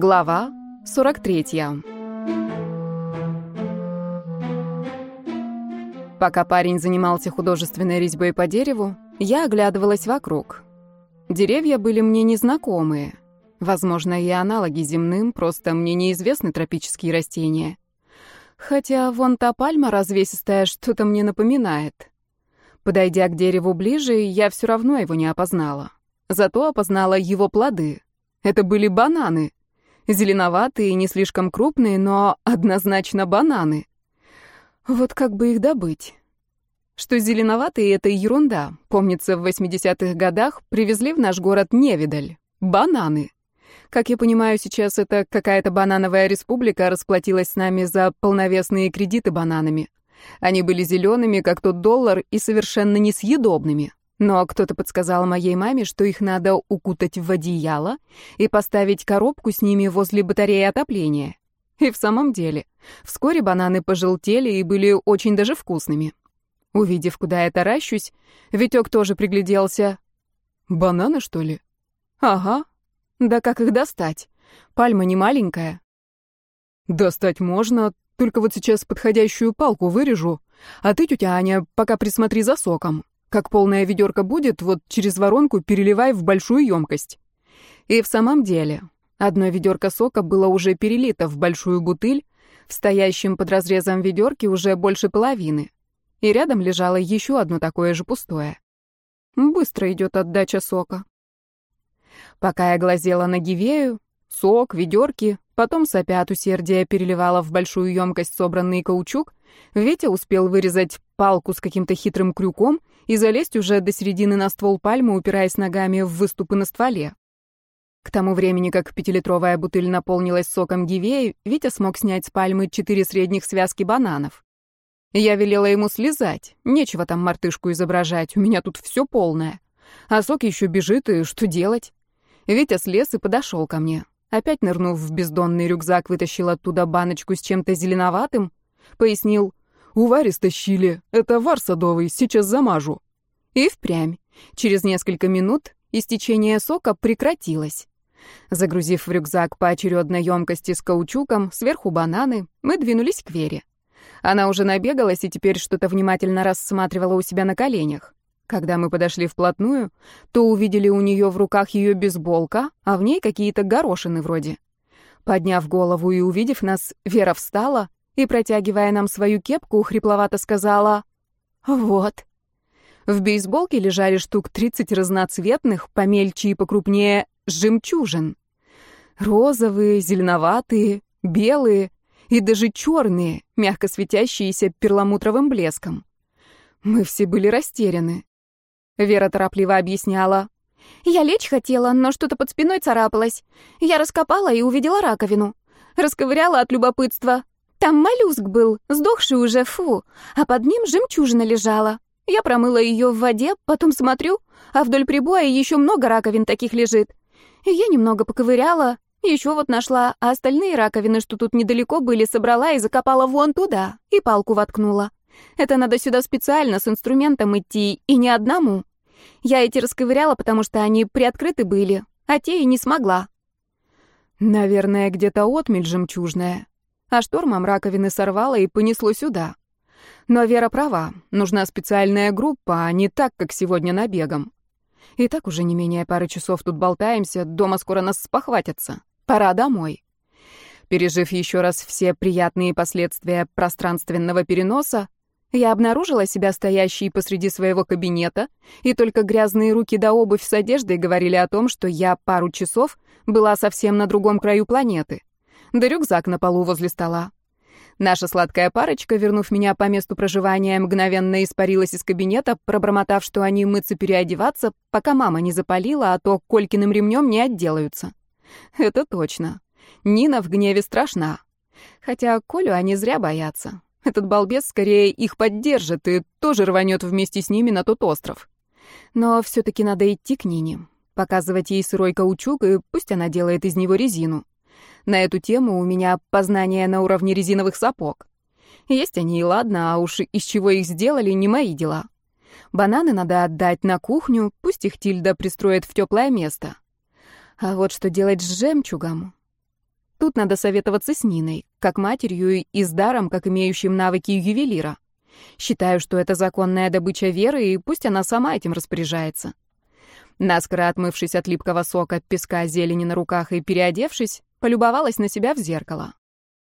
Глава 43. Пока парень занимался художественной резьбой по дереву, я оглядывалась вокруг. Деревья были мне незнакомые. Возможно, и аналоги земным, просто мне неизвестны тропические растения. Хотя вон та пальма развесистая что-то мне напоминает. Подойдя к дереву ближе, я все равно его не опознала. Зато опознала его плоды. Это были бананы. Зеленоватые, не слишком крупные, но однозначно бананы. Вот как бы их добыть? Что зеленоватые — это ерунда. Помнится, в 80-х годах привезли в наш город невидаль. Бананы. Как я понимаю, сейчас это какая-то банановая республика расплатилась с нами за полновесные кредиты бананами. Они были зелеными, как тот доллар, и совершенно несъедобными. Но кто-то подсказал моей маме, что их надо укутать в одеяло и поставить коробку с ними возле батареи отопления. И в самом деле, вскоре бананы пожелтели и были очень даже вкусными. Увидев, куда я таращусь, Витёк тоже пригляделся. «Бананы, что ли?» «Ага. Да как их достать? Пальма не маленькая». «Достать можно, только вот сейчас подходящую палку вырежу. А ты, тетя Аня, пока присмотри за соком. Как полная ведерко будет, вот через воронку переливай в большую емкость». И в самом деле, одно ведерко сока было уже перелито в большую бутыль, в стоящем под разрезом ведерке уже больше половины. И рядом лежало еще одно такое же пустое. Быстро идет отдача сока. Пока я глазела на Гивею, сок, ведерки, потом сопя от усердия переливала в большую емкость собранный каучук, Витя успел вырезать палку с каким-то хитрым крюком и залезть уже до середины на ствол пальмы, упираясь ногами в выступы на стволе. К тому времени, как 5-литровая бутыль наполнилась соком Гивеи, Витя смог снять с пальмы 4 средних связки бананов. Я велела ему слезать, нечего там мартышку изображать, у меня тут все полное. А сок еще бежит, и что делать? Витя слез и подошел ко мне. Опять нырнув в бездонный рюкзак, вытащил оттуда баночку с чем-то зеленоватым, пояснил: «У Вари стащили, это вар садовый, сейчас замажу». И впрямь. Через несколько минут истечение сока прекратилось. Загрузив в рюкзак поочередно емкости с каучуком, сверху бананы, мы двинулись к Вере. Она уже набегалась и теперь что-то внимательно рассматривала у себя на коленях. Когда мы подошли вплотную, то увидели у нее в руках ее бейсболка, а в ней какие-то горошины вроде. Подняв голову и увидев нас, Вера встала и, протягивая нам свою кепку, хрипловато сказала: «Вот». В бейсболке лежали штук 30 разноцветных, помельче и покрупнее, жемчужин. Розовые, зеленоватые, белые и даже черные, мягко светящиеся перламутровым блеском. Мы все были растеряны. Вера торопливо объясняла: «Я лечь хотела, но что-то под спиной царапалось. Я раскопала и увидела раковину. Расковыряла от любопытства. Там моллюск был, сдохший уже, фу, а под ним жемчужина лежала. Я промыла ее в воде, потом смотрю, а вдоль прибоя еще много раковин таких лежит. И я немного поковыряла, еще вот нашла, а остальные раковины, что тут недалеко были, собрала и закопала вон туда, и палку воткнула. Это надо сюда специально с инструментом идти, и не одному. Я эти расковыряла, потому что они приоткрыты были, а те и не смогла». Наверное, где-то отмель жемчужная. А штормом раковины сорвало и понесло сюда. Но Вера права, нужна специальная группа, а не так, как сегодня набегом. И так уже не менее пары часов тут болтаемся, дома скоро нас спохватятся. Пора домой. Пережив еще раз все приятные последствия пространственного переноса, я обнаружила себя стоящей посреди своего кабинета, и только грязные руки да обувь с одеждой говорили о том, что я пару часов была совсем на другом краю планеты. Да рюкзак на полу возле стола. Наша сладкая парочка, вернув меня по месту проживания, мгновенно испарилась из кабинета, пробормотав, что они мыться переодеваться, пока мама не запалила, а то Колькиным ремнем не отделаются. Это точно. Нина в гневе страшна. Хотя Колю они зря боятся. Этот балбес скорее их поддержит и тоже рванет вместе с ними на тот остров. Но все-таки надо идти к Нине, показывать ей сырой каучук, и пусть она делает из него резину. На эту тему у меня познания на уровне резиновых сапог. Есть они и ладно, а уж из чего их сделали, не мои дела. Бананы надо отдать на кухню, пусть их Тильда пристроит в теплое место. А вот что делать с жемчугом? Тут надо советоваться с Ниной, как матерью и с даром, как имеющим навыки ювелира. Считаю, что это законная добыча Веры, и пусть она сама этим распоряжается. Наскоро отмывшись от липкого сока, песка, зелени на руках и переодевшись, полюбовалась на себя в зеркало.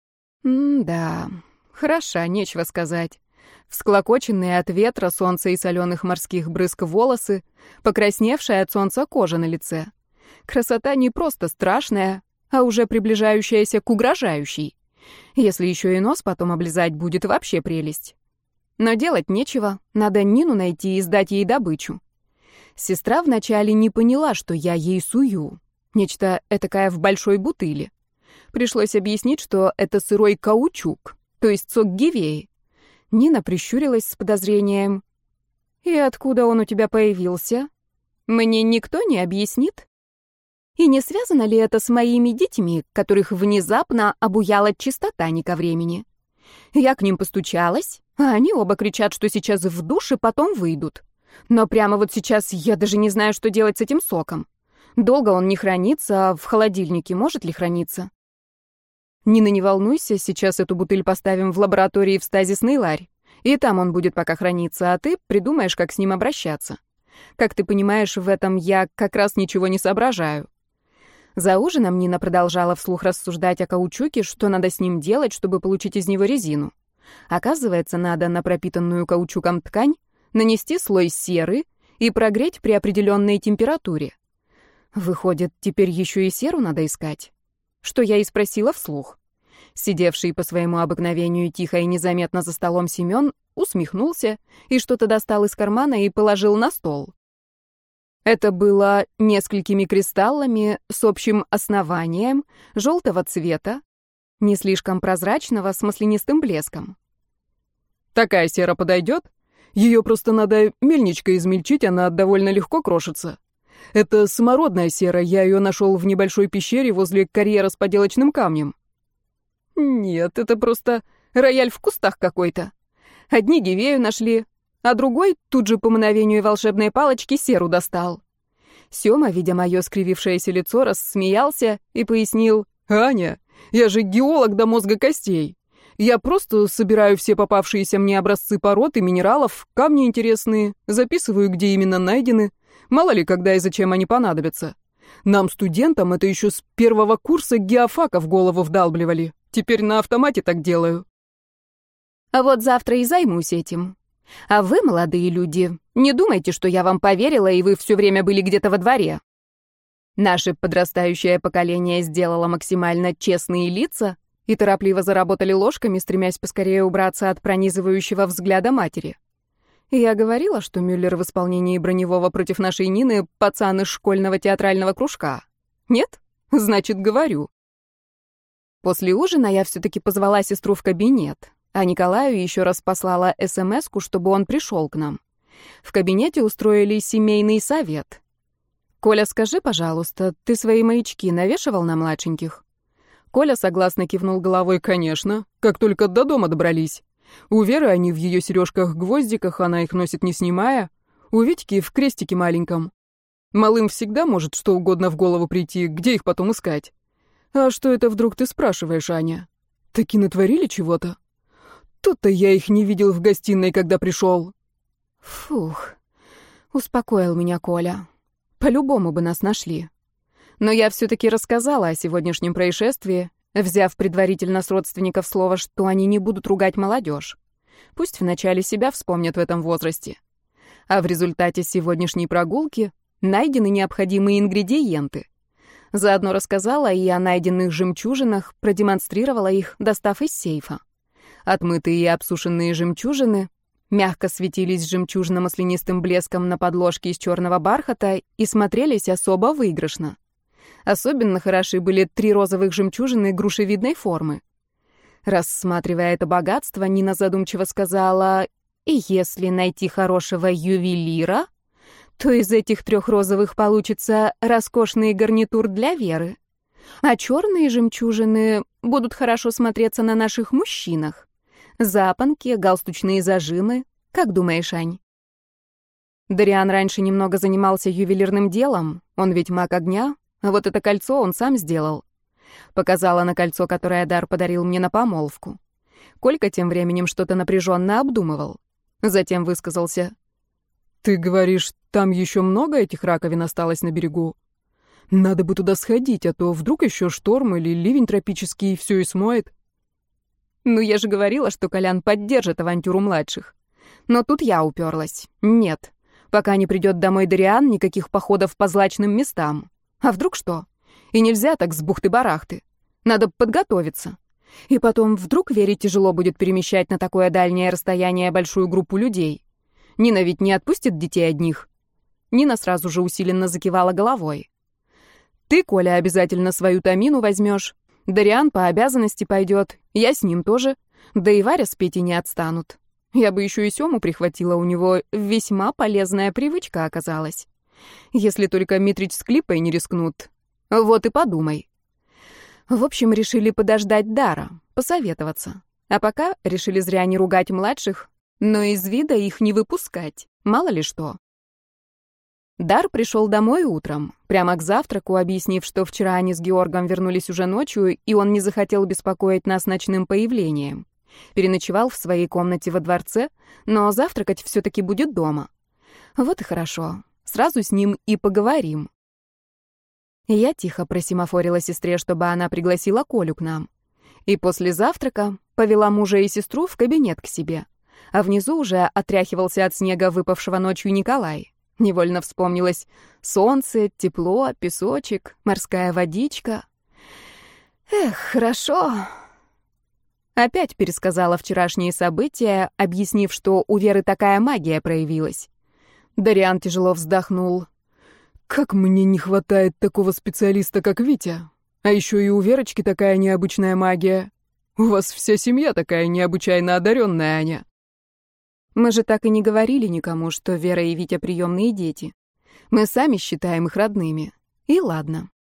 Да, хороша, нечего сказать. Всклокоченные от ветра, солнца и соленых морских брызг волосы, покрасневшая от солнца кожа на лице. Красота не просто страшная, а уже приближающаяся к угрожающей. Если еще и нос потом облизать будет, вообще прелесть. Но делать нечего, надо Нину найти и сдать ей добычу. Сестра вначале не поняла, что я ей сую. Нечто этакое в большой бутыле. Пришлось объяснить, что это сырой каучук, то есть сок гивеи. Нина прищурилась с подозрением. «И откуда он у тебя появился? Мне никто не объяснит? И не связано ли это с моими детьми, которых внезапно обуяла чистота не ко времени? Я к ним постучалась, а они оба кричат, что сейчас в душ и потом выйдут. Но прямо вот сейчас я даже не знаю, что делать с этим соком. Долго он не хранится, а в холодильнике может ли храниться?» «Нина, не волнуйся, сейчас эту бутыль поставим в лаборатории в стазисный ларь, и там он будет пока храниться, а ты придумаешь, как с ним обращаться. Как ты понимаешь, в этом я как раз ничего не соображаю». За ужином Нина продолжала вслух рассуждать о каучуке, что надо с ним делать, чтобы получить из него резину. Оказывается, надо на пропитанную каучуком ткань нанести слой серы и прогреть при определенной температуре. Выходит, теперь еще и серу надо искать. Что я и спросила вслух. Сидевший по своему обыкновению тихо и незаметно за столом Семен усмехнулся и что-то достал из кармана и положил на стол. Это было несколькими кристаллами с общим основанием, желтого цвета, не слишком прозрачного, с маслянистым блеском. «Такая сера подойдет? Ее просто надо мельничкой измельчить, она довольно легко крошится. Это самородная сера, я ее нашел в небольшой пещере возле карьера с поделочным камнем». «Нет, это просто рояль в кустах какой-то. Одни гивею нашли, а другой тут же по мановению волшебной палочки серу достал». Сёма, видя мое скривившееся лицо, рассмеялся и пояснил: «Аня, я же геолог до мозга костей. Я просто собираю все попавшиеся мне образцы пород и минералов, камни интересные, записываю, где именно найдены. Мало ли, когда и зачем они понадобятся. Нам, студентам, это еще с первого курса геофака в голову вдалбливали. Теперь на автомате так делаю». «А вот завтра и займусь этим. А вы, молодые люди, не думайте, что я вам поверила, и вы все время были где-то во дворе». Наше подрастающее поколение сделало максимально честные лица и торопливо заработали ложками, стремясь поскорее убраться от пронизывающего взгляда матери. Я говорила, что Мюллер в исполнении Броневого против нашей Нины — пацан из школьного театрального кружка. Нет? Значит, говорю. После ужина я все-таки позвала сестру в кабинет, а Николаю еще раз послала СМС-ку, чтобы он пришел к нам. В кабинете устроили семейный совет. «Коля, скажи, пожалуйста, ты свои маячки навешивал на младшеньких?» Коля согласно кивнул головой: «Конечно, как только до дома добрались. У Веры они в ее сережках-гвоздиках, она их носит не снимая. У Витьки в крестике маленьком. Малым всегда может что угодно в голову прийти, где их потом искать. А что это вдруг ты спрашиваешь, Аня? Таки натворили чего-то? Тут-то я их не видел в гостиной, когда пришел». Фух, успокоил меня Коля. По-любому бы нас нашли. Но я все-таки рассказала о сегодняшнем происшествии, взяв предварительно с родственников слово, что они не будут ругать молодежь. Пусть вначале себя вспомнят в этом возрасте. А в результате сегодняшней прогулки найдены необходимые ингредиенты. Заодно рассказала и о найденных жемчужинах, продемонстрировала их, достав из сейфа. Отмытые и обсушенные жемчужины мягко светились жемчужно-маслянистым блеском на подложке из черного бархата и смотрелись особо выигрышно. Особенно хороши были 3 розовых жемчужины грушевидной формы. Рассматривая это богатство, Нина задумчиво сказала: «И если найти хорошего ювелира, то из этих 3 розовых получится роскошный гарнитур для Веры. А черные жемчужины будут хорошо смотреться на наших мужчинах. Запонки, галстучные зажимы. Как думаешь, Ань?» Дариан раньше немного занимался ювелирным делом, он ведь маг огня, а вот это кольцо он сам сделал. Показала на кольцо, которое Дар подарил мне на помолвку. Колька тем временем что-то напряженно обдумывал. Затем высказался. «Ты говоришь, там еще много этих раковин осталось на берегу? Надо бы туда сходить, а то вдруг еще шторм или ливень тропический все и смоет». Ну, я же говорила, что Колян поддержит авантюру младших. Но тут я уперлась. Нет. Пока не придет домой Дариан, никаких походов по злачным местам. А вдруг что? И нельзя так с бухты-барахты. Надо подготовиться. И потом, вдруг Вере тяжело будет перемещать на такое дальнее расстояние большую группу людей. Нина ведь не отпустит детей одних. Нина сразу же усиленно закивала головой. Ты, Коля, обязательно свою Тамину возьмешь. Дариан по обязанности пойдет. Я с ним тоже. Да и Варя с Петей не отстанут. Я бы еще и Сему прихватила, у него весьма полезная привычка оказалась. Если только Митрич с Клипой не рискнут. Вот и подумай. В общем, решили подождать Дара, посоветоваться. А пока решили зря не ругать младших, но из вида их не выпускать, мало ли что. Дар пришел домой утром, прямо к завтраку, объяснив, что вчера они с Георгом вернулись уже ночью, и он не захотел беспокоить нас ночным появлением. Переночевал в своей комнате во дворце, но завтракать все-таки будет дома. Вот и хорошо, сразу с ним и поговорим. Я тихо просимофорила сестре, чтобы она пригласила Колю к нам. И после завтрака повела мужа и сестру в кабинет к себе. А внизу уже отряхивался от снега, выпавшего ночью, Николай. Невольно вспомнилось солнце, тепло, песочек, морская водичка. Эх, хорошо. Опять пересказала вчерашние события, объяснив, что у Веры такая магия проявилась. Дариан тяжело вздохнул. «Как мне не хватает такого специалиста, как Витя. А еще и у Верочки такая необычная магия. У вас вся семья такая необычайно одаренная, Аня». Мы же так и не говорили никому, что Вера и Витя приемные дети. Мы сами считаем их родными. И ладно.